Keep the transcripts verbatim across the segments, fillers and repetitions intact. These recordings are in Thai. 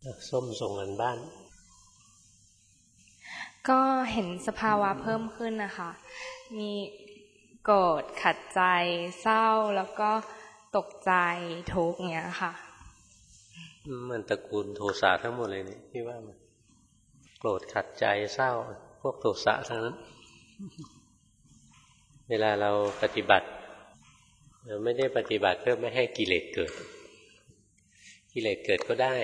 ส้มส่งกันบ้านก็เห็นสภาวะเพิ่มขึ้นนะคะมีโกรธขัดใจเศร้าแล้วก็ตกใจทุกข์เงี้ยค่ะมันตระกูลโทสะทั้งหมดเลยนี่ที่ว่ามันโกรธขัดใจเศร้าพวกโทสะทั้งนั้นเวลาเราปฏิบัติเราไม่ได้ปฏิบัติเพื่อไม่ให้กิเลสเกิดกิเลสเกิดก็ได้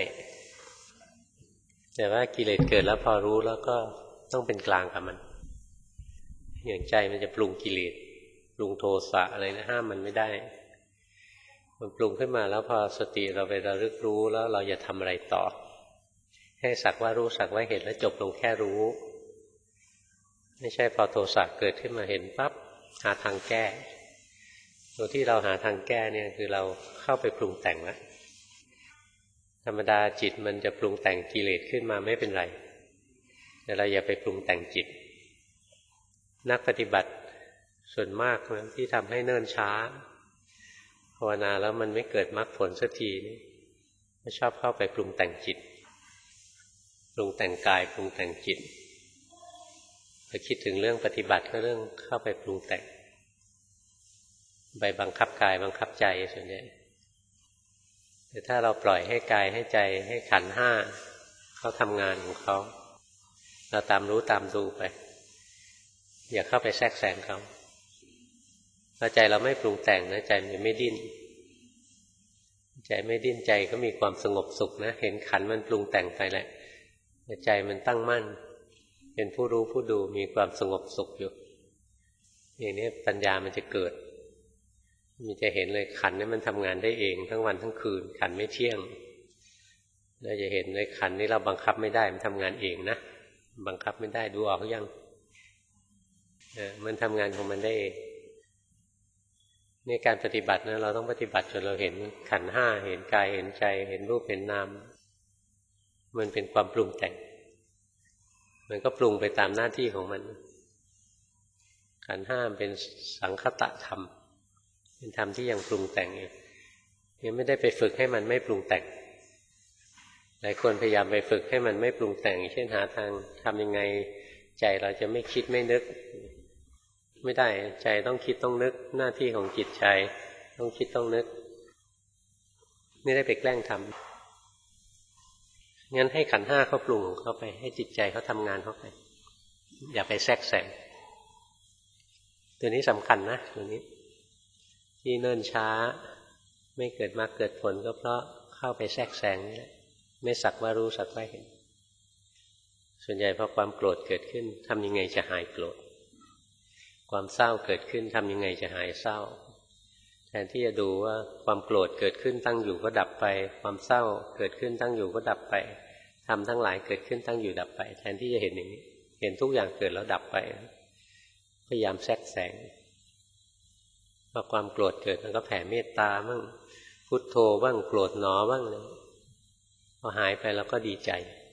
แต่ว่ากิเลสเกิดแล้วพอรู้แล้วก็ต้องเป็นกลางกับมันอย่างใจมันจะปรุงกิเลสปรุงโทสะอะไรนะห้ามมันไม่ได้มันปรุงขึ้นมาแล้วพอสติเราไประลึกรู้แล้วเราอย่าทำอะไรต่อให้สักว่ารู้สักว่าเห็นแล้วจบลงแค่รู้ไม่ใช่พอโทสะเกิดขึ้นมาเห็นปั๊บหาทางแก้ตัวที่เราหาทางแก้เนี่ยคือเราเข้าไปปรุงแต่งแล้วธรรมดาจิตมันจะปรุงแต่งกิเลสขึ้นมาไม่เป็นไรแต่เราอย่าไปปรุงแต่งจิตนักปฏิบัติส่วนมากนะที่ทำให้เนิ่นช้าภาวนาแล้วมันไม่เกิดมรรคผลสักทีนี่ก็ชอบเข้าไปปรุงแต่งจิตปรุงแต่งกายปรุงแต่งจิตพอคิดถึงเรื่องปฏิบัติก็เรื่องเข้าไปปรุงแต่งไปบังคับกายบังคับใจส่วนใหญ่แต่ถ้าเราปล่อยให้กายให้ใจให้ขันธ์ห้าเขาทำงานของเขาเราตามรู้ตามดูไปอย่าเข้าไปแทรกแซงเขาพอใจเราไม่ปรุงแต่งนะใจมันไม่ดิ้นใจไม่ดิ้นใจก็มีความสงบสุขนะเห็นขันธ์มันปรุงแต่งไปแหละแต่ใจมันตั้งมั่นเป็นผู้รู้ผู้ดูมีความสงบสุขอยู่อย่างนี้ปัญญามันจะเกิดมันจะเห็นเลยขันธ์นี่มันทำงานได้เองทั้งวันทั้งคืนขันธ์ไม่เที่ยงเราจะเห็นเลยขันธ์นี้เราบังคับไม่ได้มันทำงานเองนะบังคับไม่ได้ดูออกหรือยังเออมันทำงานของมันได้เองในการปฏิบัตินะเราต้องปฏิบัติจนเราเห็นขันธ์ห้าเห็นกายเห็นใจเห็นรูปเห็นนามมันเป็นความปรุงแต่งมันก็ปรุงไปตามหน้าที่ของมันขันธ์ห้าเป็นสังคตธรรมเป็นธรรมที่ยังปรุงแต่งเองยังไม่ได้ไปฝึกให้มันไม่ปรุงแต่งหลายคนพยายามไปฝึกให้มันไม่ปรุงแต่งเช่นหาทางทำยังไงใจเราจะไม่คิดไม่นึกไม่ได้ใจต้องคิดต้องนึกหน้าที่ของจิตใจต้องคิดต้องนึกไม่ได้ไปแกล้งทำงั้นให้ขันธ์ห้าเขาปรุงเข้าไปให้จิตใจเขาทำงานเข้าไปอย่าไปแทรกแซงตัวนี้สำคัญนะตัวนี้ที่เนิ่นช้าไม่เกิดมาเกิดผลก็เพราะเข้าไปแทรกแซงนี่แหละไม่สักว่ารู้สักว่าเห็นส่วนใหญ่พอความโกรธเกิดขึ้นทำยังไงจะหายโกรธความเศร้าเกิดขึ้นทำยังไงจะหายเศร้าแทนที่จะดูว่าความโกรธเกิดขึ้นตั้งอยู่ก็ดับไปความเศร้าเกิดขึ้นตั้งอยู่ก็ดับไปทำทั้งหลายเกิดขึ้นตั้งอยู่ดับไปแทนที่จะเห็นอย่างนี้เห็นทุกอย่างเกิดแล้วดับไปพยายามแทรกแซงพอความโกรธเกิดมันก็แผ่เมตตาบ้างพุทโธบ้างโกรธหนอบ้างเลยพอหายไปแล้วก็ดีใจ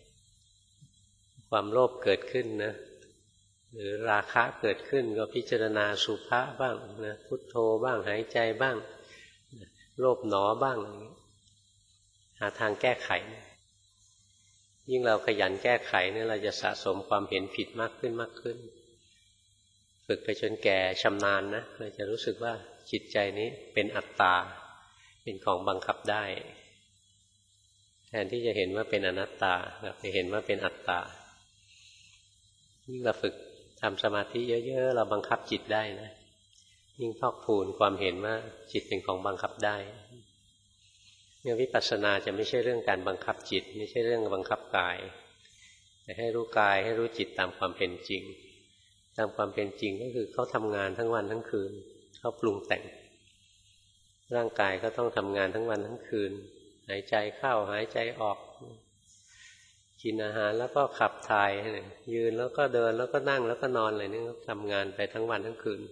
ความโลภเกิดขึ้นนะหรือราคะเกิดขึ้นก็พิจารณาสุภะบ้างนะพุทโธบ้างหายใจบ้างโลภหนอบ้างหาทางแก้ไขยิ่งเราขยันแก้ไขเนี่ยเราจะสะสมความเห็นผิดมากขึ้นมากขึ้นฝึกไปจนแก่ชำนาญนะเราจะรู้สึกว่าจิตใจนี้เป็นอัตตาเป็นของบังคับได้แทนที่จะเห็นว่าเป็นอนัตตาเราไปเห็นว่าเป็นอัตตายิ่งเราฝึกทำสมาธิเยอะๆเราบังคับจิตได้นะยิ่งพอกพูนความเห็นว่าจิตเป็นของบังคับได้เนี่ยวิปัสสนาจะไม่ใช่เรื่องการบังคับจิตไม่ใช่เรื่องบังคับกายแต่ให้รู้กายให้รู้จิตตามความเป็นจริงตามความเป็นจริงก็คือเขาทำงานทั้งวันทั้งคืนเขาปรุงแต่งร่างกายก็ต้องทำงานทั้งวันทั้งคืนหายใจเข้าหายใจออกกินอาหารแล้วก็ขับถ่ายยืนแล้วก็เดินแล้วก็นั่งแล้วก็นอนอะไรนี่ทำงานไปทั้งวันทั้งคืน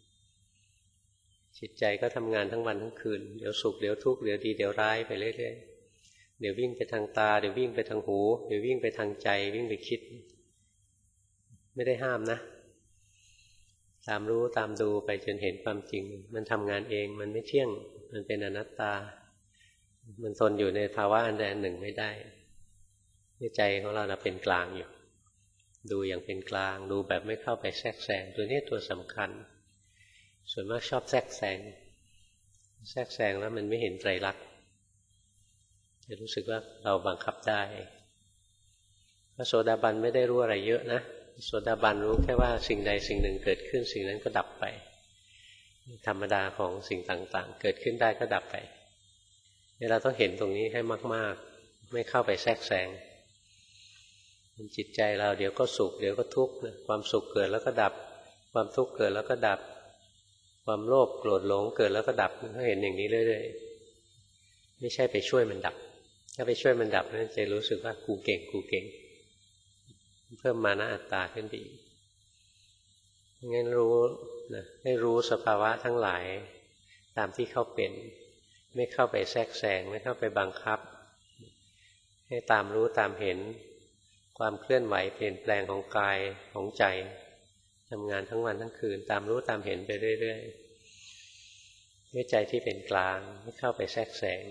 จิตใจก็ทำงานทั้งวันทั้งคืนเดี๋ยวสุขเดี๋ยวทุกข์เดี๋ยวดีเดี๋ยวร้ายไปเรื่อยๆเดี๋ยววิ่งไปทางตาเดี๋ยววิ่งไปทางหูเดี๋ยววิ่งไปทางใจวิ่งไปคิดไม่ได้ห้ามนะตามรู้ตามดูไปจนเห็นความจริงมันทำงานเองมันไม่เที่ยงมันเป็นอนัตตามันทนอยู่ในภาวะอันใดอันหนึ่งไม่ได้ใจของเรานะเป็นกลางอยู่ดูอย่างเป็นกลางดูแบบไม่เข้าไปแทรกแซงตัวนี้ตัวสำคัญส่วนมากชอบแทรกแซงแทรกแซงแล้วมันไม่เห็นไตรลักษณ์จะรู้สึกว่าเราบังคับได้พระโสดาบันไม่ได้รู้อะไรเยอะนะโสดาบันรู้แค่ว่าสิ่งใดสิ่งหนึ่งเกิดขึ้นสิ่งนั้นก็ดับไปธรรมดาของสิ่งต่างๆเกิดขึ้นได้ก็ดับไปเราต้องเห็นตรงนี้ให้มากๆไม่เข้าไปแทรกแซงจิตใจเราเดี๋ยวก็สุขเดี๋ยวก็ทุกข์ความสุขเกิดแล้วก็ดับความทุกข์เกิดแล้วก็ดับความโลภโกรธหลงเกิดแล้วก็ดับก็เห็นอย่างนี้เรื่อยๆไม่ใช่ไปช่วยมันดับถ้าไปช่วยมันดับนั่นจะรู้สึกว่ากูเก่งกูเก่งเพิ่มมานะอัตตาขึ้นไปอีกงั้นรู้นะให้รู้สภาวะทั้งหลายตามที่เขาเป็นไม่เข้าไปแทรกแซงไม่เข้าไปบังคับให้ตามรู้ตามเห็นความเคลื่อนไหวเปลี่ยนแปลงของกายของใจทำงานทั้งวันทั้งคืนตามรู้ตามเห็นไปเรื่อยๆด้วยใจที่เป็นกลางไม่เข้าไปแทรกแซง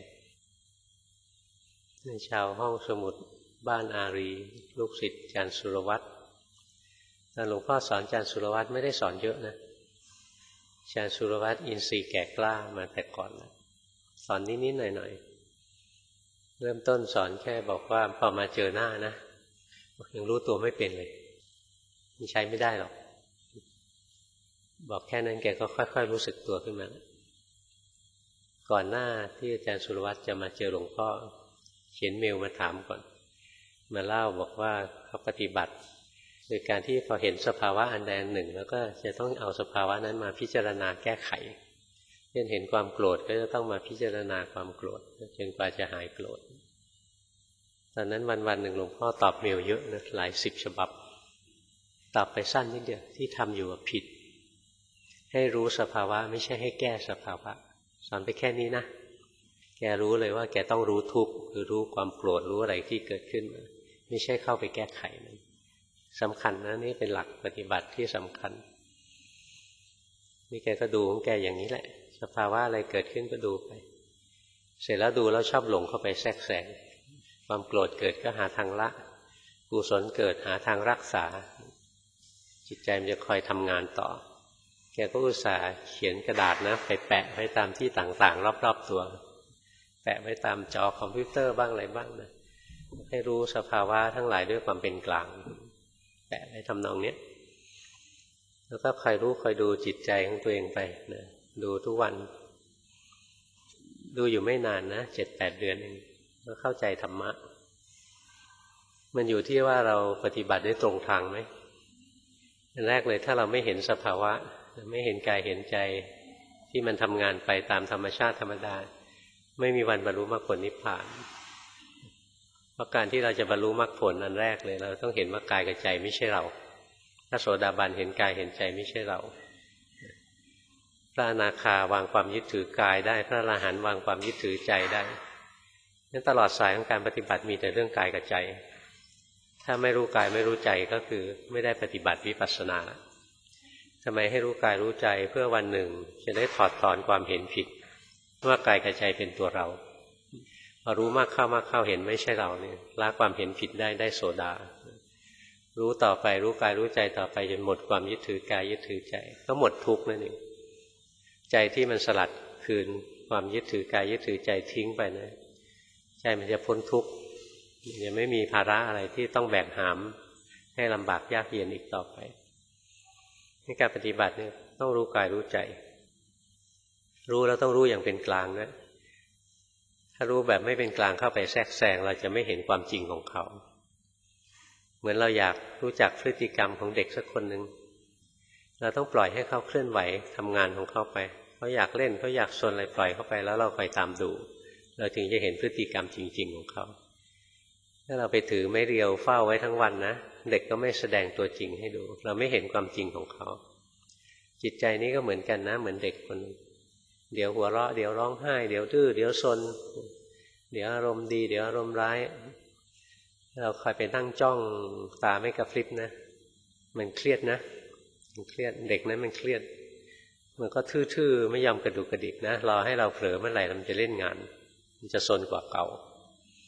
ในชาวห้องสมุดบ้านอารีลูกศิษย์อาจารย์สุรวัตรตอนหลวงพ่อสอนอาจารย์สุรวัตรไม่ได้สอนเยอะนะอาจารย์สุรวัตรอินทรีย์แก่กล้ามาแต่ก่อนแล้วสอนนิดๆหน่อยๆเริ่มต้นสอนแค่บอกว่าพอมาเจอหน้านะยังรู้ตัวไม่เป็นเลยมันใช้ไม่ได้หรอกบอกแค่นั้นแกก็ค่อยๆรู้สึกตัวขึ้นมาก่อนหน้าที่อาจารย์สุรวัตรจะมาเจอหลวงพ่อเขียนเมลมาถามก่อนมาเล่าบอกว่าเขาปฏิบัติโดยการที่พอเห็นสภาวะอันใดอันหนึ่งแล้วก็จะต้องเอาสภาวะนั้นมาพิจารณาแก้ไขเช่นเห็นความโกรธก็จะต้องมาพิจารณาความโกรธจนกว่าจะหายโกรธตอนนั้นวันๆหนึ่งหลวงพ่อตอบเมลเยอะนะหลายสิบฉบับตอบไปสั้นนิดเดียวที่ทำอยู่ผิดให้รู้สภาวะไม่ใช่ให้แก้สภาวะสอนไปแค่นี้นะแกรู้เลยว่าแกต้องรู้ทุกข์คือรู้ความโกรธรู้อะไรที่เกิดขึ้นไม่ใช่เข้าไปแก้ไขมันสำคัญนะนี่เป็นหลักปฏิบัติที่สำคัญนี่แกก็ดูของแกอย่างนี้แหละสภาวะอะไรเกิดขึ้นก็ดูไปเสร็จแล้วดูแล้วชอบหลงเข้าไปแทรกแซงความโกรธเกิดก็หาทางละกุศลเกิดหาทางรักษาจิตใจมันจะคอยทำงานต่อแกก็อุตส่าห์เขียนกระดาษนะไปแปะไว้ตามที่ต่างๆรอบๆตัวแปะไว้ตามจอคอมพิวเตอร์บ้างอะไรบ้างนะให้รู้สภาวะทั้งหลายด้วยความเป็นกลางแปะไว้ทำนองนี้แล้วก็คอยรู้คอยดูจิตใจของตัวเองไปนะดูทุกวันดูอยู่ไม่นานนะเจ็ดแปดเดือนเองก็เข้าใจธรรมะมันอยู่ที่ว่าเราปฏิบัติได้ตรงทางไหมอันแรกเลยถ้าเราไม่เห็นสภาวะไม่เห็นกายเห็นใจที่มันทำงานไปตามธรรมชาติธรรมดาไม่มีวันบรรลุมรรคผลนิพพานเพราะการที่เราจะบรรลุมรรคผลอันแรกเลยเราต้องเห็นว่ากายกับใจไม่ใช่เราถ้าโสดาบันเห็นกายเห็นใจไม่ใช่เราพระอนาคาวางความยึดถือกายได้พระอรหันต์วางความยึดถือใจได้นั้นตลอดสายของการปฏิบัติมีแต่เรื่องกายกับใจถ้าไม่รู้กายไม่รู้ใจก็คือไม่ได้ปฏิบัติวิปัสสนาทำไมให้รู้กายรู้ใจเพื่อวันหนึ่งจะได้ถอดถอนความเห็นผิดว่ากายกับใจเป็นตัวเราพอรู้มากเข้ามากเข้าเห็นไม่ใช่เราเนี่ยละความเห็นผิดได้ได้โสดารู้ต่อไปรู้กายรู้ใจต่อไปจนหมดความยึดถือกายยึดถือใจก็หมดทุกข์นั่นเองใจที่มันสลัดคืนความยึดถือกายยึดถือใจทิ้งไปนะใจมันจะพ้นทุกข์จะไม่มีภาระอะไรที่ต้องแบกหามให้ลำบากยากเย็นอีกต่อไปในการปฏิบัติเนี่ยต้องรู้กายรู้ใจรู้แล้วต้องรู้อย่างเป็นกลางนะถ้ารู้แบบไม่เป็นกลางเข้าไปแทรกแซงเราจะไม่เห็นความจริงของเขาเหมือนเราอยากรู้จักพฤติกรรมของเด็กสักคนหนึ่งเราต้องปล่อยให้เขาเคลื่อนไหวทำงานของเขาไปเขาอยากเล่นเขาอยากซนอะไรปล่อยเขาไปแล้วเราคอยตามดูเราถึงจะเห็นพฤติกรรมจริงๆของเขาถ้าเราไปถือไม้เรียวเฝ้าไว้ทั้งวันนะเด็กก็ไม่แสดงตัวจริงให้ดูเราไม่เห็นความจริงของเขาจิตใจนี้ก็เหมือนกันนะเหมือนเด็กคนเดี๋ยวหัวเราะเดี๋ยวร้องไห้เดี๋ยวดื้อเดี๋ยวซนเดี๋ยวอารมณ์ดีเดี๋ยวอารมณ์ร้ายเราคอยไปนั่งจ้องตาไม่กระพริบนะมันเครียดนะมันเครียดเด็กนั้นมันเครียดมันก็ทื่อๆไม่ยอมกระดุกกระดิกนะรอให้เราเผลอเมื่อไหร่มันจะเล่นงานมันจะซนกว่าเก่า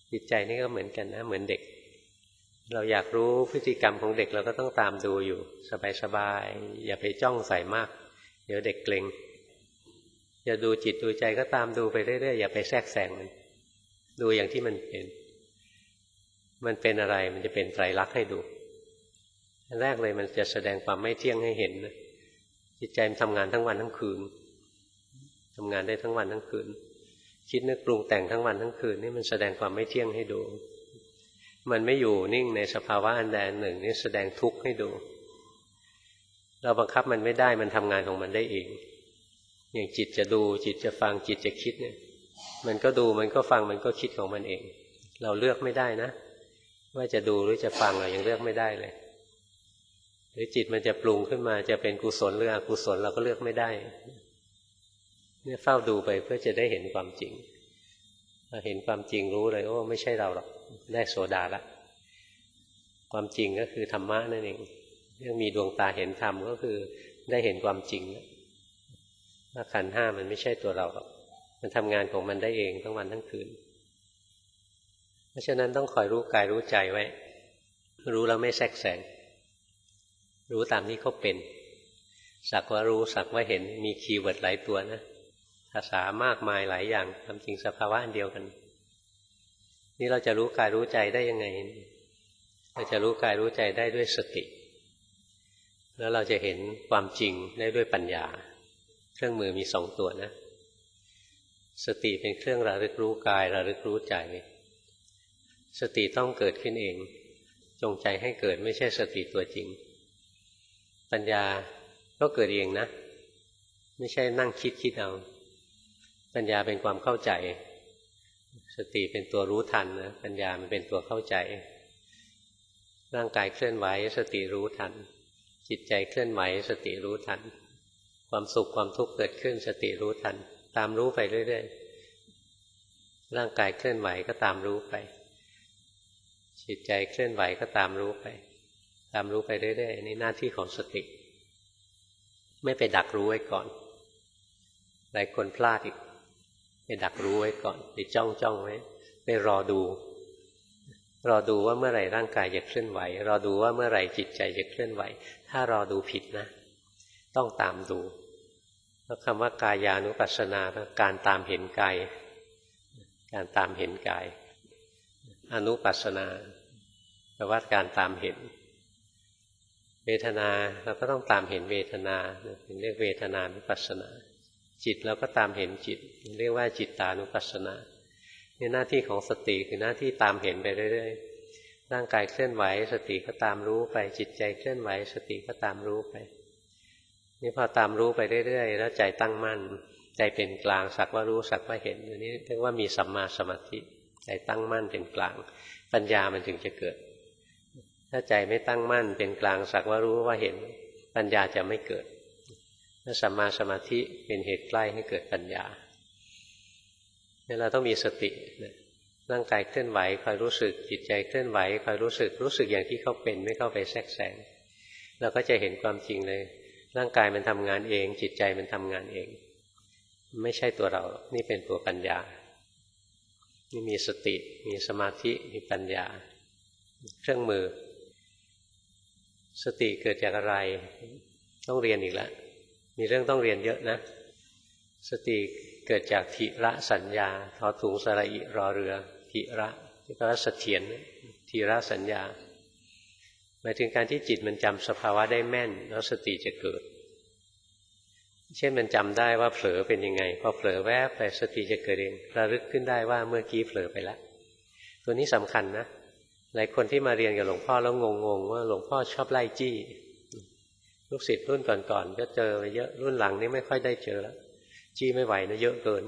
จิตใจนี่ก็เหมือนกันนะเหมือนเด็กเราอยากรู้พฤติกรรมของเด็กเราก็ต้องตามดูอยู่สบายๆอย่าไปจ้องใส่มากเดี๋ยวเด็กเกร็งอย่าดูจิตดูใจก็ตามดูไปเรื่อยๆอย่าไปแทรกแซงมันดูอย่างที่มันเป็นมันเป็นอะไรมันจะเป็นไตรลักษณ์ให้ดูอันแรกเลยมันจะแสดงความไม่เที่ยงให้เห็นนะจิตใจมันทำงานทั้งวันทั้งคืนทำงานได้ทั้งวันทั้งคืนคิดนึกปรุงแต่งทั้งวันทั้งคืนนี่มันแสดงความไม่เที่ยงให้ดูมันไม่อยู่นิ่งในสภาวะอันใดอันหนึ่งนี่แสดงทุกข์ให้ดูเราบังคับมันไม่ได้มันทำงานของมันได้เองอย่างจิตจะดูจิตจะฟังจิตจะคิดเนี่ยมันก็ดูมันก็ฟังมันก็คิดของมันเองเราเลือกไม่ได้นะว่าจะดูหรือจะฟังเรายังเลือกไม่ได้เลยหรือจิตมันจะปรุงขึ้นมาจะเป็นกุศลหรืออกุศลเราก็เลือกไม่ได้เนี่ยเฝ้าดูไปเพื่อจะได้เห็นความจริงพอเห็นความจริงรู้เลยโอ้ไม่ใช่เราหรอกได้โสดาละความจริงก็คือธรรมะนั่นเองเรื่องมีดวงตาเห็นธรรมก็คือได้เห็นความจริงว่าขันธ์ห้ามันไม่ใช่ตัวเราหรอกมันทำงานของมันได้เองทั้งวันทั้งคืนเพราะฉะนั้นต้องคอยรู้กายรู้ใจไว้รู้แล้วไม่แทรกแซงรู้ตามที่เขาเป็นสักว่ารู้สักว่าเห็นมีคีย์เวิร์ดหลายตัวนะภาษามากมายหลายอย่างความจริงสภาวะอันเดียวกันนี่เราจะรู้กายรู้ใจได้ยังไงเราจะรู้กายรู้ใจได้ด้วยสติแล้วเราจะเห็นความจริงได้ด้วยปัญญาเครื่องมือมีสองตัวนะสติเป็นเครื่องระลึกรู้กายระลึกรู้ใจสติต้องเกิดขึ้นเองจงใจให้เกิดไม่ใช่สติตัวจริงปัญญาก็เกิดเองนะไม่ใช่นั่งคิดคิดเอาปัญญาเป็นความเข้าใจสติเป็นตัวรู้ทันนะปัญญามันเป็นตัวเข้าใจร่างกายเคลื่อนไหวสติรู้ทันจิตใจเคลื่อนไหวสติรู้ทันความสุขความทุกข์เกิดขึ้นสติรู้ทันตามรู้ไปเรื่อยๆร่างกายเคลื่อนไหวก็ตามรู้ไปจิตใจเคลื่อนไหวก็ตามรู้ไปตามรู้ไปเรื่อยๆนี่หน้าที่ของสติไม่ไปดักรู้ไว้ก่อนหลายคนพลาดอีกไปดักรู้ไว้ก่อนไปจ้องจ้องไว้ไปรอดูรอดูว่าเมื่อไหร่ร่างกายจะเคลื่อนไหวรอดูว่าเมื่อไหร่จิตใจจะเคลื่อนไหวถ้ารอดูผิดนะต้องตามดูแล้วคำว่ากายานุปัสสนาการตามเห็นกายการตามเห็นกายอนุปัสสนาแปลว่าการตามเห็นเวทนาเราก็ต้องตามเห็นเวทนาเรียกเวทนานุปัสสนาจิตเราก็ตามเห็นจิตเรียกว่าจิตตานุปัสสนานี่หน้าที่ของสติคือหน้าที่ตามเห็นไปเรื่อยๆร่างกายเคลื่อนไหวสติก็ตามรู้ไปจิตใจเคลื่อนไหวสติก็ตามรู้ไปนี่พอตามรู้ไปเรื่อยๆแล้วใจตั้งมั่นใจเป็นกลางสักว่ารู้สักว่าเห็นอันนี้เรียกว่ามีสัมมาสมาธิใจตั้งมั่นเป็นกลางปัญญามันถึงจะเกิดถ้าใจไม่ตั้งมั่นเป็นกลางสักว่ารู้ว่าเห็นปัญญาจะไม่เกิดถ้าสัมมาสมาธิเป็นเหตุใกล้ให้เกิดปัญญาเนี่ยเราต้องมีสติร่างกายเคลื่อนไหวคอยรู้สึกจิตใจเคลื่อนไหวคอยรู้สึกรู้สึกอย่างที่เขาเป็นไม่เข้าไปแทรกแซงเราก็จะเห็นความจริงเลยร่างกายมันทำงานเองจิตใจมันทำงานเองไม่ใช่ตัวเรานี่เป็นตัวปัญญานี่มีสติมีสมาธิมีปัญญาเครื่องมือสติเกิดจากอะไรต้องเรียนอีกแล้วมีเรื่องต้องเรียนเยอะนะสติเกิดจากทิระสัญญาทอถุงสระอิรอเรือทิระที่แปลว่าเสถียรทิระสัญญาหมายถึงการที่จิตมันจำสภาวะได้แม่นแล้วสติจะเกิดเช่นมันจำได้ว่าเผลอเป็นยังไงพอเผลอแวบไปสติจะเกิดเองระลึกขึ้นได้ว่าเมื่อกี้เผลอไปแล้วตัวนี้สำคัญนะหลายคนที่มาเรียนกับหลวงพ่อแล้วงงๆว่าหลวงพ่อชอบไล่จี้ลูกศิษย์รุ่นก่อนๆก็เจอไปเยอะรุ่นหลังนี้ไม่ค่อยได้เจอแล้วจี้ไม่ไหวนะเยอะเกิน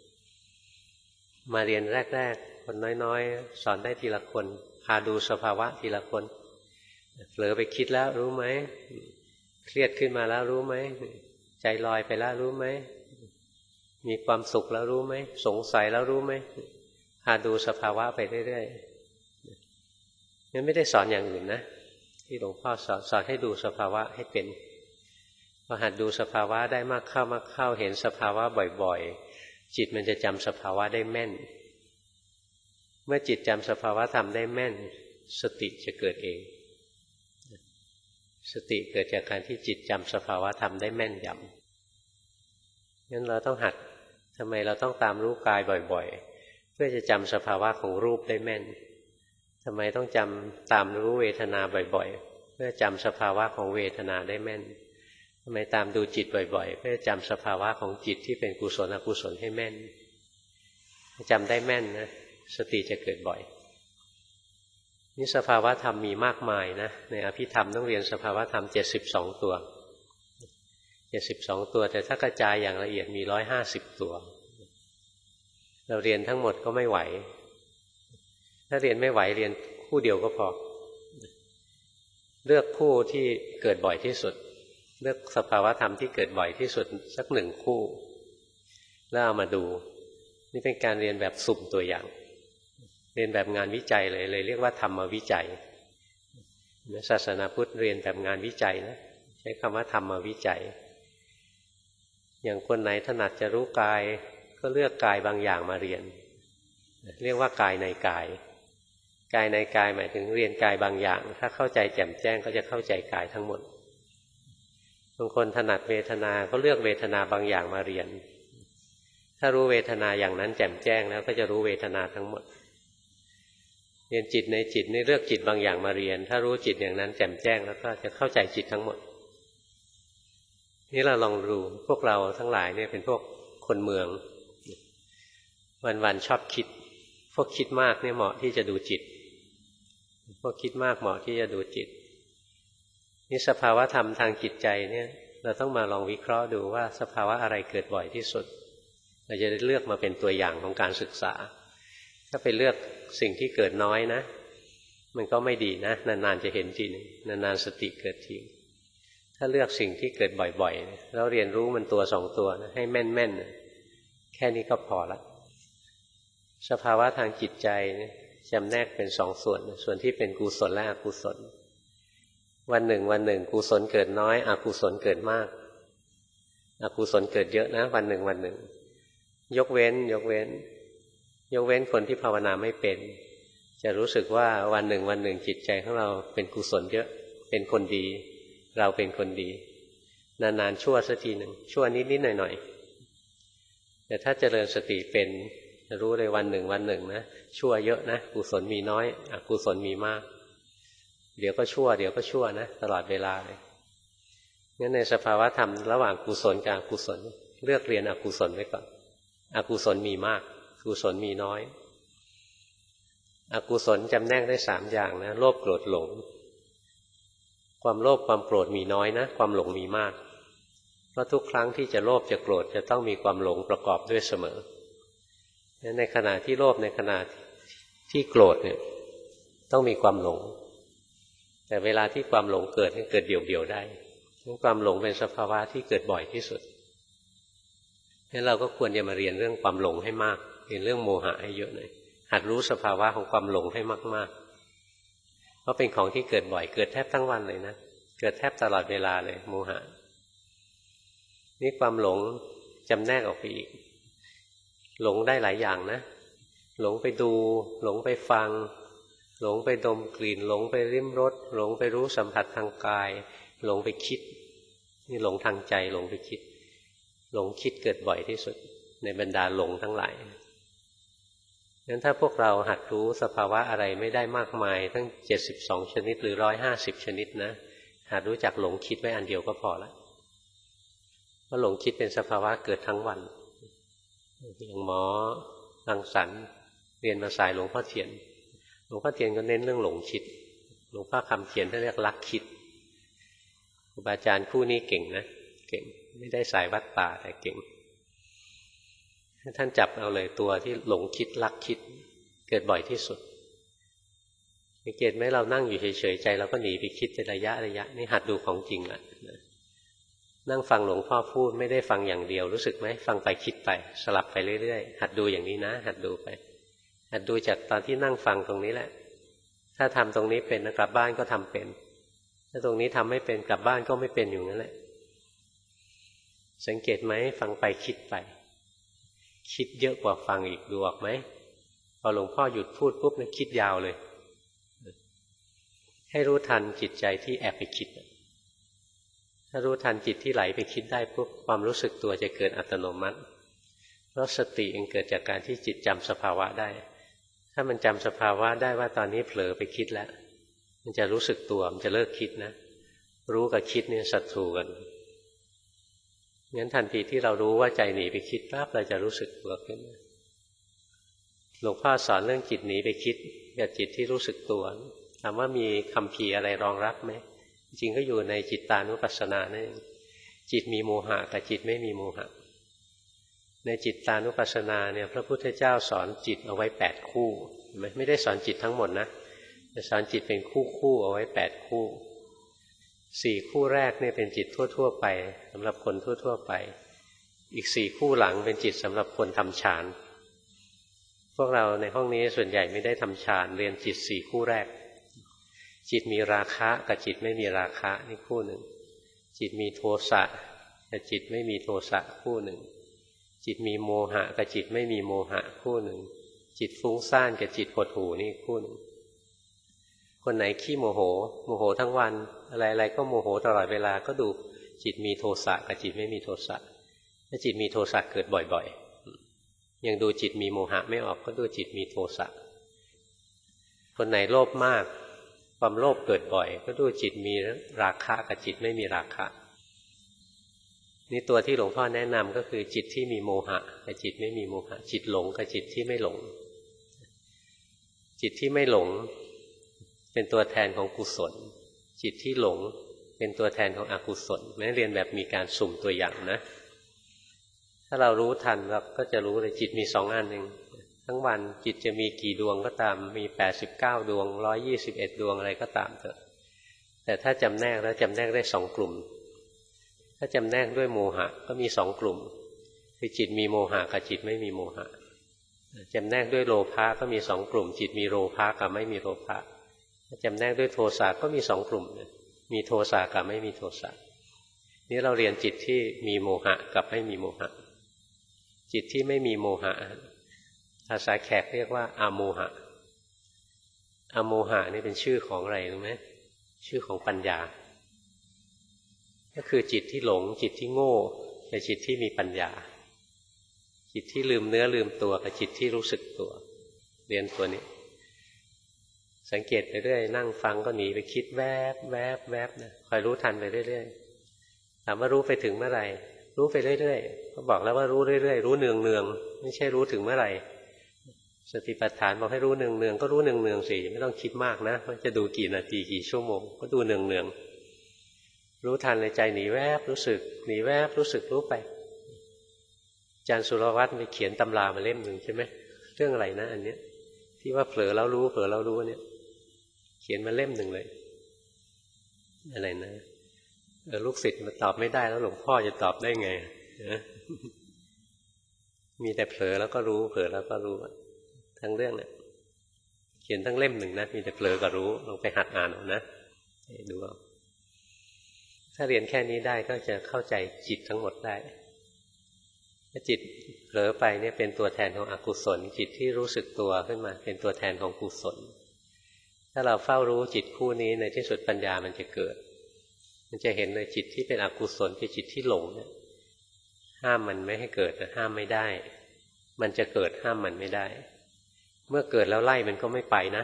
มาเรียนแรกๆคนน้อยๆสอนได้ทีละคนพาดูสภาวะทีละคนเผลอไปคิดแล้วรู้ไหมเครียดขึ้นมาแล้วรู้ไหมใจลอยไปแล้วรู้ไหมมีความสุขแล้วรู้ไหมสงสัยแล้วรู้ไหมพาดูสภาวะไปเรื่อยๆงั้นไม่ได้สอนอย่างอื่นนะที่หลวงพ่อสอนสอนให้ดูสภาวะให้เป็นพอหัดดูสภาวะได้มากเข้ามากเข้าเห็นสภาวะบ่อยๆจิตมันจะจำสภาวะได้แม่นพเมื่อจิตจำสภาวะธรรมได้แม่นสติจะเกิดเองสติเกิดจากการที่จิตจำสภาวะธรรมได้แม่นยำงั้นเราต้องหัดทำไมเราต้องตามรู้กายบ่อยๆเพื่อจะจำสภาวะของรูปได้แม่นทำไมต้องจำตามรู้เวทนาบ่อยๆเพื่อจำสภาวะของเวทนาได้แม่นทำไมตามดูจิตบ่อยๆเพื่อจำสภาวะของจิตที่เป็นกุศลอกุศลให้แม่นจำได้แม่นนะสติจะเกิดบ่อยนี่สภาวะธรรมมีมากมายนะในอภิธรรมต้องเรียนสภาวะธรรมเจ็ดสิบสองตัวเจ็ดสิบสองตัวแต่ถ้ากระจายอย่างละเอียดมีร้อยห้าสิบตัวเราเรียนทั้งหมดก็ไม่ไหวถ้าเรียนไม่ไหวเรียนคู่เดียวก็พอเลือกคู่ที่เกิดบ่อยที่สุดเลือกสภาวะธรรมที่เกิดบ่อยที่สุดสักหนึ่งคู่แล้วเอามาดูนี่เป็นการเรียนแบบสุ่มตัวอย่างเรียนแบบงานวิจัยเลยเลยเรียกว่าธรรมวิจัยศาสนาพุทธเรียนแบบงานวิจัยนะใช้คำว่าธรรมวิจัยอย่างคนไหนถนัดจะรู้กายก็เลือกกายบางอย่างมาเรียนเรียกว่ากายในกายกายในกายหมายถึงเรียนกายบางอย่างถ้าเข้าใจแจ่มแจ้งก็จะเข้าใจกายทั้งหมดบางคนถนัดเวทนาก็เลือกเวทนาบางอย่างมาเรียนถ้ารู้เวทนาอย่างนั้นแจ่มแจ้งแล้วก็จะรู้เวทนาทั้งหมดเรียนจิตในจิตนี่เลือกจิตบางอย่างมาเรียนถ้ารู้จิตอย่างนั้นแจ่มแจ้งแล้วก็จะเข้าใจจิตทั้งหมดนี่เราลองดูพวกเราทั้งหลายเนี่ยเป็นพวกคนเมืองวันๆชอบคิดพวกคิดมากเนี่ยเหมาะที่จะดูจิตพวกคิดมากเหมาะที่จะดูจิตนี่สภาวะธรรมทางจิตใจเนี่ยเราต้องมาลองวิเคราะห์ดูว่าสภาวะอะไรเกิดบ่อยที่สุดเราจะได้เลือกมาเป็นตัวอย่างของการศึกษาถ้าไปเลือกสิ่งที่เกิดน้อยนะมันก็ไม่ดีนะนานๆจะเห็นทีนึงนานๆสติเกิดทีถ้าเลือกสิ่งที่เกิดบ่อยๆแล้วเรียนรู้มันตัวสองตัวนะให้แม่นๆแค่นี้ก็พอละสภาวะทางจิตใจจำแนกเป็นสองส่วนส่วนที่เป็นกุศลและอกุศลวันหนึ่งวันหนึ่งกุศลเกิดน้อยอกุศลเกิดมากอกุศลเกิดเยอะนะวันหนึ่งวันหนึ่งยกเว้นยกเว้นยกเว้นคนที่ภาวนาไม่เป็นจะรู้สึกว่าวันหนึ่งวันหนึ่งจิตใจของเราเป็นกุศลเยอะเป็นคนดีเราเป็นคนดีนานๆชั่วสักทีหนึ่งชั่วนิดๆหน่อยๆแต่ถ้าเจริญสติเป็นจะรู้เลยวันหนึ่งวันหนึ่งนะชั่วเยอะนะกุศลมีน้อยอกุศลมีมากเดี๋ยวก็ชั่วเดี๋ยวก็ชั่วนะตลอดเวลาเลยงั้นในสภาวะธรรมระหว่างกุศลกับอกุศลเลือกเรียนอกุศลไว้ก่อนอกุศลมีมากกุศลมีน้อยอกุศลจำแนกได้สามอย่างนะโลภโกรธหลงความโลภความโกรธมีน้อยนะความหลงมีมากเพราะทุกครั้งที่จะโลภจะโกรธจะต้องมีความหลงประกอบด้วยเสมอในขณะที่โลภในขณะที่โกรธเนี่ยต้องมีความหลงแต่เวลาที่ความหลงเกิดให้เกิดเดี่ยวๆได้ความหลงเป็นสภาวะที่เกิดบ่อยที่สุดงั้นเราก็ควรจะมาเรียนเรื่องความหลงให้มากเรียนเรื่องโมหะให้เยอะหน่อยหัดรู้สภาวะของความหลงให้มากๆเพราะเป็นของที่เกิดบ่อยเกิดแทบทั้งวันเลยนะเกิดแทบตลอดเวลาเลยโมหะนี่ความหลงจำแนกออกไปอีกหลงได้หลายอย่างนะหลงไปดูหลงไปฟังหลงไปดมกลิ่นหลงไปลิ้มรสหลงไปรู้สัมผัสทางกายหลงไปคิดนี่หลงทางใจหลงไปคิดหลงคิดเกิดบ่อยที่สุดในบรรดาหลงทั้งหลายงั้นถ้าพวกเราหัดรู้สภาวะอะไรไม่ได้มากมายทั้งเจ็ดสิบสองชนิดหรือร้อยห้าสิบชนิดนะหัดรู้จักหลงคิดไว้อันเดียวก็พอละเพราะหลงคิดเป็นสภาวะเกิดทั้งวันอย่างหมอรังสรรค์เรียนมาสายหลวงพ่อเทียนหลวงพ่อเทียนก็เน้นเรื่องหลงคิดหลวงพ่อคำเขียนท่านเรียกลักคิดครูบาอาจารย์คู่นี้เก่งนะเก่งไม่ได้สายวัดป่าแต่เก่งท่านจับเอาเลยตัวที่หลงคิดลักคิดเกิดบ่อยที่สุดสังเกตไหมเรานั่งอยู่เฉยๆใจเราก็หนีไปคิดเป็นระยะระยะนี่หัดดูของจริงแหละนั่งฟังหลวงพ่อพูดไม่ได้ฟังอย่างเดียวรู้สึกไหมฟังไปคิดไปสลับไปเรื่อยๆหัดดูอย่างนี้นะหัดดูไปหัดดูจากตอนที่นั่งฟังตรงนี้แหละถ้าทำตรงนี้เป็นกลับบ้านก็ทำเป็นถ้าตรงนี้ทำไม่เป็นกลับบ้านก็ไม่เป็นอยู่นั่นแหละสังเกตไหมฟังไปคิดไปคิดเยอะกว่าฟังอีกดูออกไหมพอหลวงพ่อหยุดพูดปุ๊บเนี่ยคิดยาวเลยให้รู้ทันจิตใจที่แอบไปคิดถ้ารู้ทันจิตที่ไหลไปคิดได้ปุ๊บความรู้สึกตัวจะเกิดอัตโนมัติเพราะสติเองเกิดจากการที่จิตจำสภาวะได้ถ้ามันจำสภาวะได้ว่าตอนนี้เผลอไปคิดแล้วมันจะรู้สึกตัวมันจะเลิกคิดนะรู้กับคิดเนี่ยศัตรูกันงั้นทันทีที่เรารู้ว่าใจหนีไปคิดปั๊บเราจะรู้สึกตัวขึ้นหลวงพ่อสอนเรื่องจิตหนีไปคิดกับจิตที่รู้สึกตัวถามว่ามีคัมภีร์อะไรรองรับไหมจริงก็อยู่ในจิตตานุปัสสนานั่นเองจิตมีโมหะกับจิตไม่มีโมหะในจิตตานุปัสสนาเนี่ยพระพุทธเจ้าสอนจิตเอาไว้แปดคู่ไม่ไม่ได้สอนจิตทั้งหมดนะแต่สอนจิตเป็นคู่คู่เอาไว้แปดคู่สี่คู่แรกเนี่ยเป็นจิตทั่วๆไปสำหรับคนทั่วๆไปอีกสี่คู่หลังเป็นจิตสำหรับคนทำฌานพวกเราในห้องนี้ส่วนใหญ่ไม่ได้ทำฌานเรียนจิตสี่คู่แรกจิตมีราคะกับจิตไม่มีราคะนี่คู่หนึ่งจิตมีโทสะกับจิตไม่มีโทสะคู่หนึ่งจิตมีโมหะกับจิตไม่มีโมหะคู่หนึ่งจิตฟุ้งซ่านกับจิตหดหู่นี่คู่หนึ่งคนไหนขี้โมโหโมโหทั้งวันอะไรๆก็โมโหตลอดเวลาก็ดูจิตมีโทสะกับจิตไม่มีโทสะถ้าจิตมีโทสะเกิดบ่อยๆยังดูจิตมีโมหะไม่ออกก็ดูจิตมีโทสะคนไหนโลภมากความโลภเกิดบ่อยก็ดูจิตมีราคะกับจิตไม่มีราคะนี่ตัวที่หลวงพ่อแนะนำก็คือจิตที่มีโมหะกับจิตไม่มีโมหะจิตหลงกับจิตที่ไม่หลงจิตที่ไม่หลงเป็นตัวแทนของกุศลจิตที่หลงเป็นตัวแทนของอกุศลแม้เรียนแบบมีการสุ่มตัวอย่างนะถ้าเรารู้ทันเราก็จะรู้เลยจิตมีสองอันหนึ่งทั้งวันจิตจะมีกี่ดวงก็ตามมีแปดสิบเก้าดวงหนึ่งร้อยยี่สิบเอ็ดดวงอะไรก็ตามเถอะแต่ถ้าจำแนกแล้วจำแนกได้สองกลุ่มถ้าจำแนกด้วยโมหะก็มีสองกลุ่มคือจิตมีโมหะกับจิตไม่มีโมหะจำแนกด้วยโลภะก็มีสองกลุ่มจิตมีโลภะกับไม่มีโลภะจำแนกด้วยโทสะก็มีสองกลุ่มมีโทสะกับไม่มีโทสะนี่เราเรียนจิตที่มีโมหะกับไม่มีโมหะจิตที่ไม่มีโมหะภาษาแขกเรียกว่าอโมหะอโมหะนี่เป็นชื่อของอะไรรู้ไหมชื่อของปัญญาก็คือจิตที่หลงจิตที่โง่กับจิตที่มีปัญญาจิตที่ลืมเนื้อลืมตัวกับจิตที่รู้สึกตัวเรียนตัวนี้สังเกตไปเรื่อยนั่งฟังก็หนีไปคิดแวบแวบแวบนะคอยรู้ทันไปเรื่อยๆถามว่ารู้ไปถึงเมื่อไหร่รู้ไปเรื่อยๆก็บอกแล้วว่ารู้เรื่อยๆรู้เนืองเนืองไม่ใช่รู้ถึงเมื่อไหร่สติปัฏฐานบอกให้รู้เนืองเนืองก็รู้เนืองเนืองสิไม่ต้องคิดมากนะว่าจะดูกี่นาทีกี่ชั่วโมงก็ดูเนืองเนืองรู้ทันเลยใจหนีแวบรู้สึกหนีแวบรู้สึกรู้ไปอาจารย์สุรวัตรไปเขียนตำรามาเล่มหนึ่งใช่ไหมเรื่องอะไรนะอันเนี้ยที่ว่าเผลอแล้วรู้เผลอแล้วรู้เนี่ยเขียนมาเล่มหนึ่งเลยอะไรนะเออลูกศิษย์มาตอบไม่ได้แล้วหลวงพ่อจะตอบได้ไงนะมีแต่เผลอแล้วก็รู้เผลอแล้วก็รู้ทั้งเรื่องเนี่ยเขียนทั้งเล่มหนึ่งนะมีแต่เผลอกับรู้ลองไปหัดอ่านเอานะดูเอาถ้าเรียนแค่นี้ได้ก็จะเข้าใจจิตทั้งหมดได้ถ้าจิตเผลอไปเนี่ยเป็นตัวแทนของอกุศลจิตที่รู้สึกตัวขึ้นมาเป็นตัวแทนของกุศลถ้าเราเฝ้ารู้จิตคู่นี้ในที่สุดปัญญามันจะเกิดมันจะเห็นเลยจิตที่เป็นอกุศลคือจิตที่หลงเนี่ยห้ามมันไม่ให้เกิดนะห้ามไม่ได้มันจะเกิดห้ามมันไม่ได้เมื่อเกิดแล้วไล่มันก็ไม่ไปนะ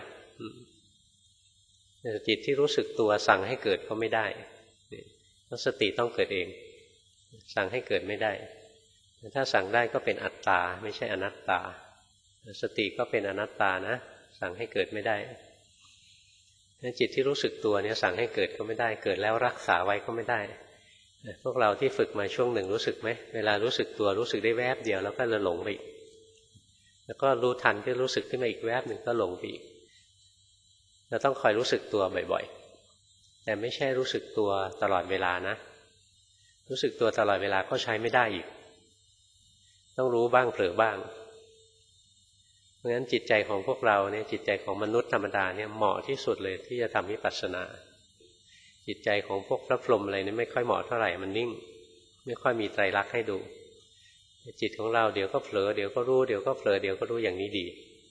จิตที่รู้สึกตัวสั่งให้เกิดก็ไม่ได้เพราะสติต้องเกิดเองสั่งให้เกิดไม่ได้ถ้าสั่งได้ก็เป็นอัตตาไม่ใช่อนัตตาสติก็เป็นอนัตตานะสั่งให้เกิดไม่ได้จิตที่รู้สึกตัวเนี่ยสั่งให้เกิดก็ไม่ได้เกิดแล้วรักษาไว้ก็ไม่ได้พวกเราที่ฝึกมาช่วงหนึ่งรู้สึกไหมเวลารู้สึกตัวรู้สึกได้แวบเดียวแล้วก็จะหลงไปอีกแล้วก็รู้ทันก็รู้สึกขึ้นมาอีกแวบหนึ่งก็หลงไปอีกเราต้องคอยรู้สึกตัวบ่อยๆแต่ไม่ใช่รู้สึกตัวตลอดเวลานะรู้สึกตัวตลอดเวลาก็ใช้ไม่ได้อีกต้องรู้บ้างเผลอบ้างเพราะฉะนั้นจิตใจของพวกเราเนี่ยจิตใจของมนุษย์ธรรมดาเนี่ยเหมาะที่สุดเลยที่จะทำวิปัสสนาจิตใจของพวกพระพรหมอะไรนี่ไม่ค่อยเหมาะเท่าไหร่มันนิ่งไม่ค่อยมีไตรลักษณ์ให้ดูจิตของเราเดี๋ยวก็เผลอเดี๋ยวก็รู้เดี๋ยวก็เผลอเดี๋ยวก็รู้อย่างนี้ดี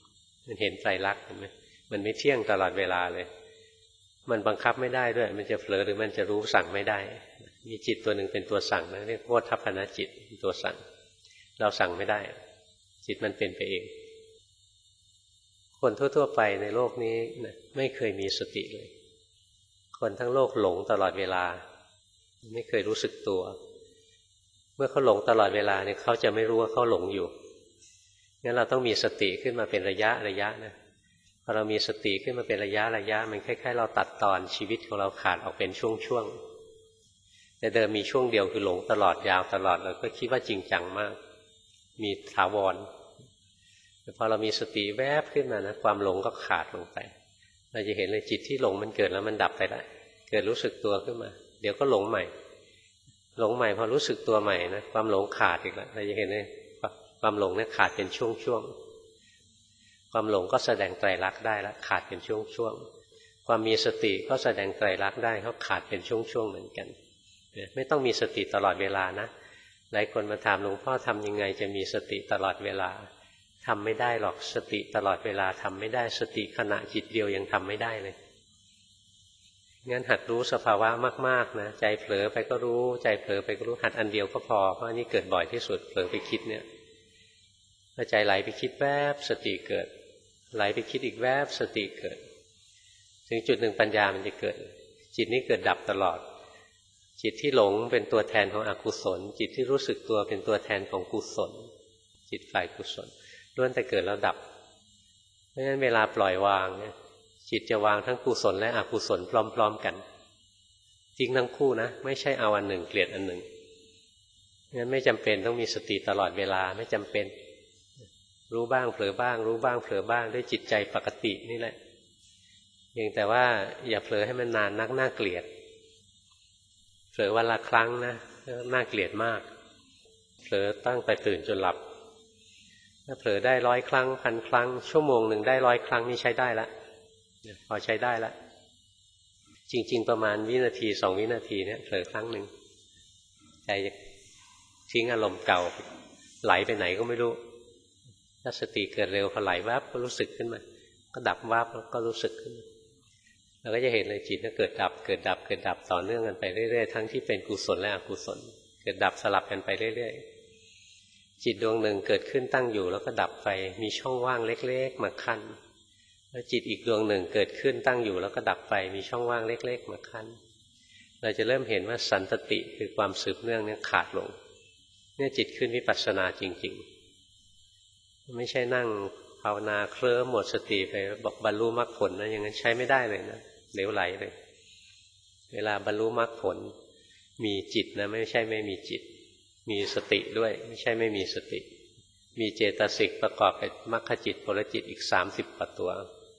มันเห็นไตรลักษณ์เห็นไหมมันไม่เที่ยงตลอดเวลาเลยมันบังคับไม่ได้ด้วยมันจะเผลอหรือมันจะรู้สั่งไม่ได้มีจิตตัวหนึ่งเป็นตัวสั่งนะเรียกโพธพนจิตเป็นตัวสั่งเราสั่งไม่ได้จิตมันเป็นไปเองคนทั่วๆไปในโลกนี้นะไม่เคยมีสติเลยคนทั้งโลกหลงตลอดเวลาไม่เคยรู้สึกตัวเมื่อเขาหลงตลอดเวลาเนี่ยเขาจะไม่รู้ว่าเขาหลงอยู่งั้นเราต้องมีสติขึ้นมาเป็นระยะระยะนะพอเรามีสติขึ้นมาเป็นระยะระยะมันคล้ายๆเราตัดตอนชีวิตของเราขาดออกเป็นช่วงๆแต่เดิมมีช่วงเดียวคือหลงตลอดยาวตลอดเราก็คิดว่าจริงจังมากมีถาวรแต่พอเรามีสติแวบขึ้นมานะความหลงก็ขาดลงไปเราจะเห็นเลยจิตที่หลงมันเกิดแล้วมันดับไปแล้วเกิดรู้สึกตัวขึ้นมาเดี๋ยวก็หลงใหม่หลงใหม่พอรู้สึกตัวใหม่นะความหลงขาดอีกแล้วเราจะเห็นเลยความหลงเนี่ยขาดเป็นช่วงๆความหลงก็แสดงไตรลักษณ์ได้แล้วขาดเป็นช่วงๆความมีสติก็แสดงไตรลักษณ์ได้เขาขาดเป็นช่วงๆเหมือนกันไม่ต้องมีสติตลอดเวลานะหลายคนมาถามหลวงพ่อทำยังไงจะมีสติตลอดเวลาทำไม่ได้หรอกสติตลอดเวลาทำไม่ได้สติขณะจิตเดียวยังทำไม่ได้เลยงั้นหัดรู้สภาวะมากๆนะใจเผลอไปก็รู้ใจเผลอไปก็รู้หัดอันเดียวก็พอเพราะนี่เกิดบ่อยที่สุดเผลอไปคิดเนี่ยพอใจไหลไปคิดแวบสติเกิดไหลไปคิดอีกแวบสติเกิดถึงจุดหนึ่งปัญญามันจะเกิดจิตนี้เกิดดับตลอดจิตที่หลงเป็นตัวแทนของอกุศลจิตที่รู้สึกตัวเป็นตัวแทนของกุศลจิตฝ่ายกุศลล้วนแต่เกิดแล้วดับเพราะฉะนั้นเวลาปล่อยวางเนี่ยจิตจะวางทั้งกุศลและอกุศลพร้อมๆกันจริงทั้งคู่นะไม่ใช่เอาอันหนึ่งเกลียดอันหนึ่งงั้นไม่จำเป็นต้องมีสติตลอดเวลาไม่จำเป็นรู้บ้างเผลอบ้างรู้บ้างเผลอบ้างด้วยจิตใจปกตินี่แหละเพียงแต่ว่าอย่าเผลอให้มันนานนักน่าเกลียดเผลอวันละครั้งนะน่าเกลียดมากเผลอตั้งแต่ตื่นจนหลับถ้าเผลอได้ร้อยครั้งพันครั้งชั่วโมงหนึ่งได้ร้อยครั้งนี่ใช้ได้ละพอใช้ได้ละจริงๆประมาณวินาทีสองวินาทีเนี่ยเผลอครั้งหนึ่งใจจะทิ้งอารมณ์เก่าไหลไปไหนก็ไม่รู้ถ้าสติเกิดเร็วพอไหลวับก็รู้สึกขึ้นมาก็ดับวับแล้วก็รู้สึกขึ้นเราก็จะเห็นเลยจิตก็เกิดดับเกิดดับเกิดดับต่อเนื่องกันไปเรื่อยๆทั้งที่เป็นกุศลและอกุศลเกิดดับสลับกันไปเรื่อยๆจิตดวงหนึ่งเกิดขึ้นตั้งอยู่แล้วก็ดับไปมีช่องว่างเล็กๆมาขั้นแล้วจิตอีกดวงหนึ่งเกิดขึ้นตั้งอยู่แล้วก็ดับไปมีช่องว่างเล็กๆมาขั้นเราจะเริ่มเห็นว่าสันตติคือความสืบเนื่องเนี่ยขาดลงเนี่ยจิตขึ้นวิปัสสนาจริงๆไม่ใช่นั่งภาวนาเคลิ้มหมดสติไปบอกบรรลุมรรคผลนะอย่างนั้นใช้ไม่ได้เลยนะเหลวไหลเลยเวลาบรรลุมรรคผลมีจิตนะไม่ใช่ไม่มีจิตมีสติด้วยไม่ใช่ไม่มีสติมีเจตสิกประกอบกับมรรคจิตผลจิตอีกสามสิบกว่าตัว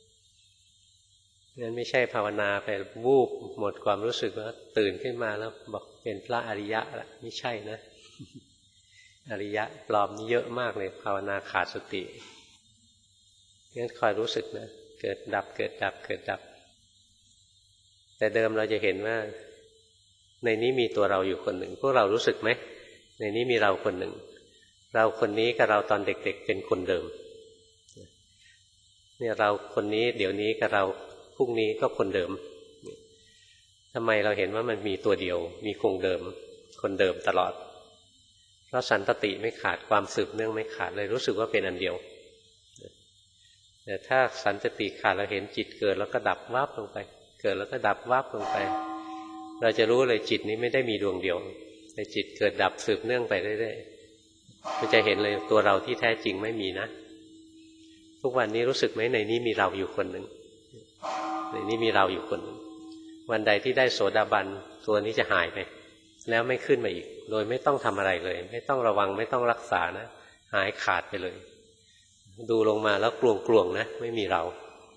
งั้นไม่ใช่ภาวนาไปวูบหมดความรู้สึกว่าตื่นขึ้นมาแล้วบอกเป็นพระอริยะละไม่ใช่นะอริยะปลอมนี่เยอะมากเลยภาวนาขาดสติงั้นคอยรู้สึกนะเกิดดับเกิดดับเกิดดับแต่เดิมเราจะเห็นว่าในนี้มีตัวเราอยู่คนหนึ่งพวกเรารู้สึกไหมในนี้มีเราคนหนึ่งเราคนนี้กับเราตอนเด็กๆเป็นคนเดิมเนี่ยเราคนนี้เดี๋ยวนี้กับเราพรุ่งนี้ก็คนเดิมทำไมเราเห็นว่ามันมีตัวเดียวมีคงเดิมคนเดิมตลอดเพราะสันตติไม่ขาดความสืบเนื่องไม่ขาดเลยรู้สึกว่าเป็นอันเดียวแต่ถ้าสันตติขาดเราเห็นจิตเกิดแล้วก็ดับวับลงไปเกิดแล้วก็ดับวับลงไปเราจะรู้เลยจิตนี้ไม่ได้มีดวงเดียวแต่จิตเกิดดับสืบเนื่องไปเรื่อยๆเราจะเห็นเลยตัวเราที่แท้จริงไม่มีนะทุกวันนี้รู้สึกไหมในนี้มีเราอยู่คนหนึ่งในนี้มีเราอยู่คนหนึ่งวันใดที่ได้โสดาบันตัวนี้จะหายไปแล้วไม่ขึ้นมาอีกโดยไม่ต้องทำอะไรเลยไม่ต้องระวังไม่ต้องรักษานะหายขาดไปเลยดูลงมาแล้วกลวงๆนะไม่มีเรา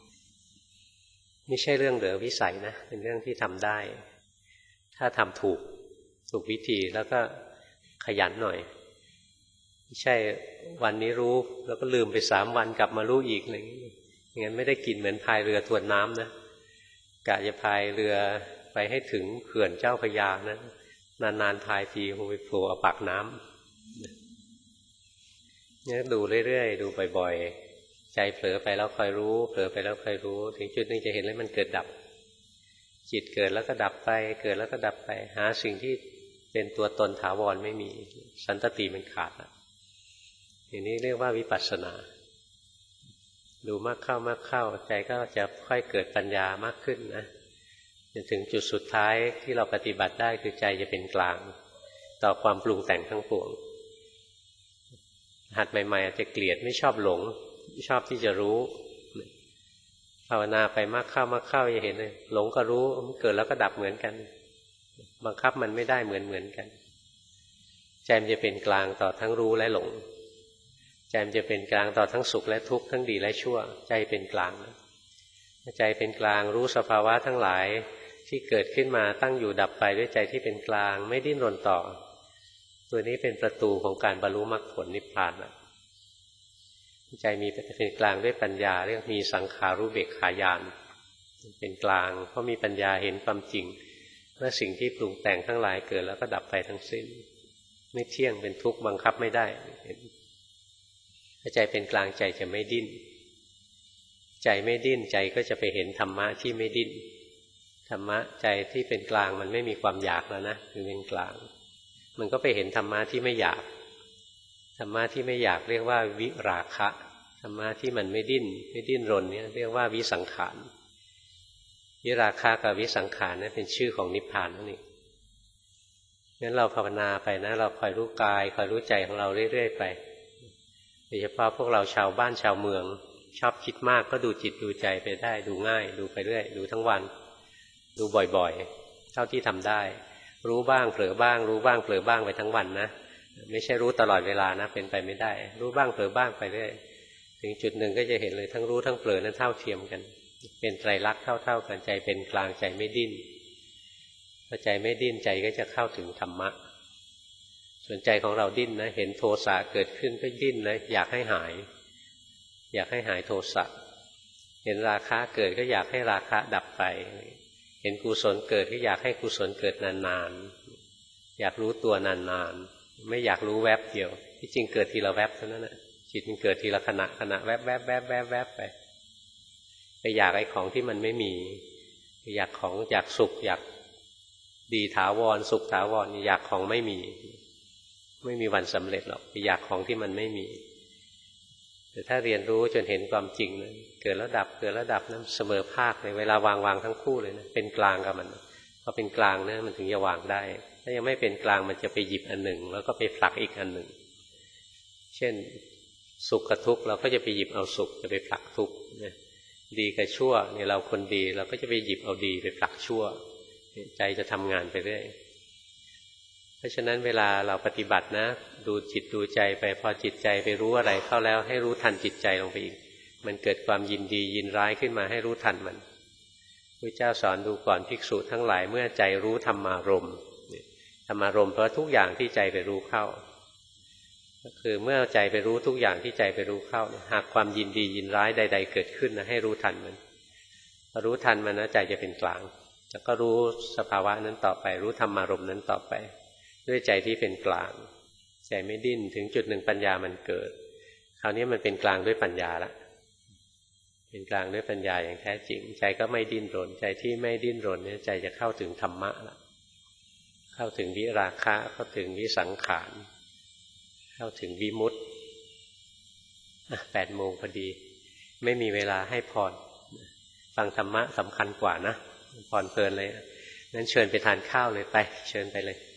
ไม่ใช่เรื่องเหลือวิสัยนะเป็นเรื่องที่ทำได้ถ้าทำถูกถูกวิธีแล้วก็ขยันหน่อยไม่ใช่วันนี้รู้แล้วก็ลืมไปสามวันกลับมารู้อีกอะไรอย่างนี้อย่างนั้นไม่ได้กินเหมือนพายเรือทวนน้ำนะกะจะพายเรือไปให้ถึงเขื่อนเจ้าพระยานะนานๆพายทีคงไปโผล่เอาปากน้ำเนี่ยดูเรื่อยๆดูบ่อยๆใจเผลอไปแล้วคอยรู้เผลอไปแล้วคอยรู้ถึงจุดนึงจะเห็นเลยมันเกิดดับจิตเกิดแล้วก็ดับไปเกิดแล้วก็ดับไปหาสิ่งที่เป็นตัวตนถาวรไม่มีสันตติมันขาดแล้วอย่างนี้เรียกว่าวิปัสสนาดูมากเข้ามากเข้าใจก็จะค่อยเกิดปัญญามากขึ้นนะจนถึงจุดสุดท้ายที่เราปฏิบัติได้คือใจจะเป็นกลางต่อความปรุงแต่งทั้งปวงหัดใหม่ๆอาจจะเกลียดไม่ชอบหลงชอบที่จะรู้ภาวนาไปมากเข้ามากเข้าจะเห็นเลยหลงก็รู้มันเกิดแล้วก็ดับเหมือนกันบังคับมันไม่ได้เหมือนเหมือนกันใจมันจะเป็นกลางต่อทั้งรู้และหลงใจมันจะเป็นกลางต่อทั้งสุขและทุกข์ทั้งดีและชั่วใจเป็นกลางใจเป็นกลางรู้สภาวะทั้งหลายที่เกิดขึ้นมาตั้งอยู่ดับไปด้วยใจที่เป็นกลางไม่ดิ้นรนต่อตัวนี้เป็นประตูของการบรรลุมรรคผลนิพพานใจมีเป็นกลางด้วยปัญญาเรียกมีสังขารุเบกขาญาณเป็นกลางเพราะมีปัญญาเห็นความจริงว่าสิ่งที่ปรุงแต่งทั้งหลายเกิดแล้วก็ดับไปทั้งสิ้นไม่เที่ยงเป็นทุกข์บังคับไม่ได้ถ้าใจเป็นกลางใจจะไม่ดิ้นใจไม่ดิ้นใจก็จะไปเห็นธรรมะที่ไม่ดิ้นธรรมะใจที่เป็นกลางมันไม่มีความอยากแล้วนะคือเป็นกลางมันก็ไปเห็นธรรมะที่ไม่อยากธรรมะที่ไม่อยากเรียกว่าวิราคะธรรมะที่มันไม่ดิ้นไม่ดิ้นรนเนี่ยเรียกว่าวิสังขารวิราคะกับวิสังขารนั่นเป็นชื่อของนิพพานนั่นเองงั้นเราภาวนาไปนะเราคอยรู้กายคอยรู้ใจของเราเรื่อยๆไปโดยเฉพาะพวกเราชาวบ้านชาวเมืองชอบคิดมากก็ดูจิตดูใจไปได้ดูง่ายดูไปเรื่อยดูทั้งวันดูบ่อยๆเท่าที่ทำได้รู้บ้างเผลอบ้างรู้บ้างเผลอบ้างไปทั้งวันนะไม่ใช่รู้ตลอดเวลานะเป็นไปไม่ได้รู้บ้างเผลอบ้างไปเรื่อยถึงจุดหนึ่งก็จะเห็นเลยทั้งรู้ทั้งเผลอนั้นเท่าเทียมกันเป็นไตรลักษณ์เท่าๆกันใจเป็นกลางใจไม่ดิ้นพอใจไม่ดิ้นใจก็จะเข้าถึงธรรมะส่วนใจของเราดิ้นนะเห็นโทสะเกิดขึ้นก็ดิ้นเลยอยากให้หายอยากให้หายโทสะเห็นราคะเกิดก็อยากให้ราคะดับไปเห็นกุศลเกิดก็อยากให้กุศลเกิดนานๆอยากรู้ตัวนานๆไม่อยากรู้แวบเดียวที่จริงเกิดทีละแวบเท่านั้นนะจิตมันเกิดทีละขณะขณะแวบแวบแวบแวบแวบไปไปอยากไอ้ของที่มันไม่มีอยากของอยากสุขอยากดีถาวรสุขถาวรอยากของไม่มีไม่มีวันสำเร็จหรอกไปอยากของที่มันไม่มีแต่ถ้าเรียนรู้จนเห็นความจริงนะเกิดแล้วดับเกิดแล้วดับนั้นเสมอภาคในเวลาวางวางทั้งคู่เลยนะเป็นกลางกับมันพอเป็นกลางนะมันถึงจะวางได้ถ้ายังไม่เป็นกลางมันจะไปหยิบอันหนึ่งแล้วก็ไปผลักอีกอันหนึ่งเช่นสุขกับทุกข์เราก็จะไปหยิบเอาสุขจะไปผลักทุกข์นะดีกับชั่วเนี่ยเราคนดีเราก็จะไปหยิบเอาดีไปผลักชั่วใจจะทำงานไปเรื่อยเพราะฉะนั้นเวลาเราปฏิบัตินะดูจิตดูใจไปพอจิตใจไปรู้อะไรเข้าแล้วให้รู้ทันจิตใจลงไปอีกมันเกิดความยินดียินร้ายขึ้นมาให้รู้ทันมันพระเจ้าสอนดูก่อนภิกษุทั้งหลายเมื่อใจรู้ธรรมารมณ์ธรรมารมณ์เพราะทุกอย่างที่ใจไปรู้เข้าก็คือเมื่อใจไปรู้ทุกอย่างที่ใจไปรู้เข้าหากความยินดียินร้ายใดๆเกิดขึ้นนะให้รู้ทันมันพอรู้ทันมันนะใจจะเป็นกลางแล้วก็รู้สภาวะนั้นต่อไปรู้ธรรมารมณ์นั้นต่อไปด้วยใจที่เป็นกลางใจไม่ดิ้นถึงจุดหนึ่งปัญญามันเกิดคราวนี้มันเป็นกลางด้วยปัญญาละเป็นกลางด้วยปัญญาอย่างแท้จริงใจก็ไม่ดิ้นรนใจที่ไม่ดิ้นรนเนี่ยใจจะเข้าถึงธรรมะละเข้าถึงวิราคะเข้าถึงวิสังขารเข้าถึงวิมุตติแปดโมงพอดีไม่มีเวลาให้พรฟังธรรมะสำคัญกว่านะพรเพลินเลยงั้นเชิญไปทานข้าวเลยไปเชิญไปเลย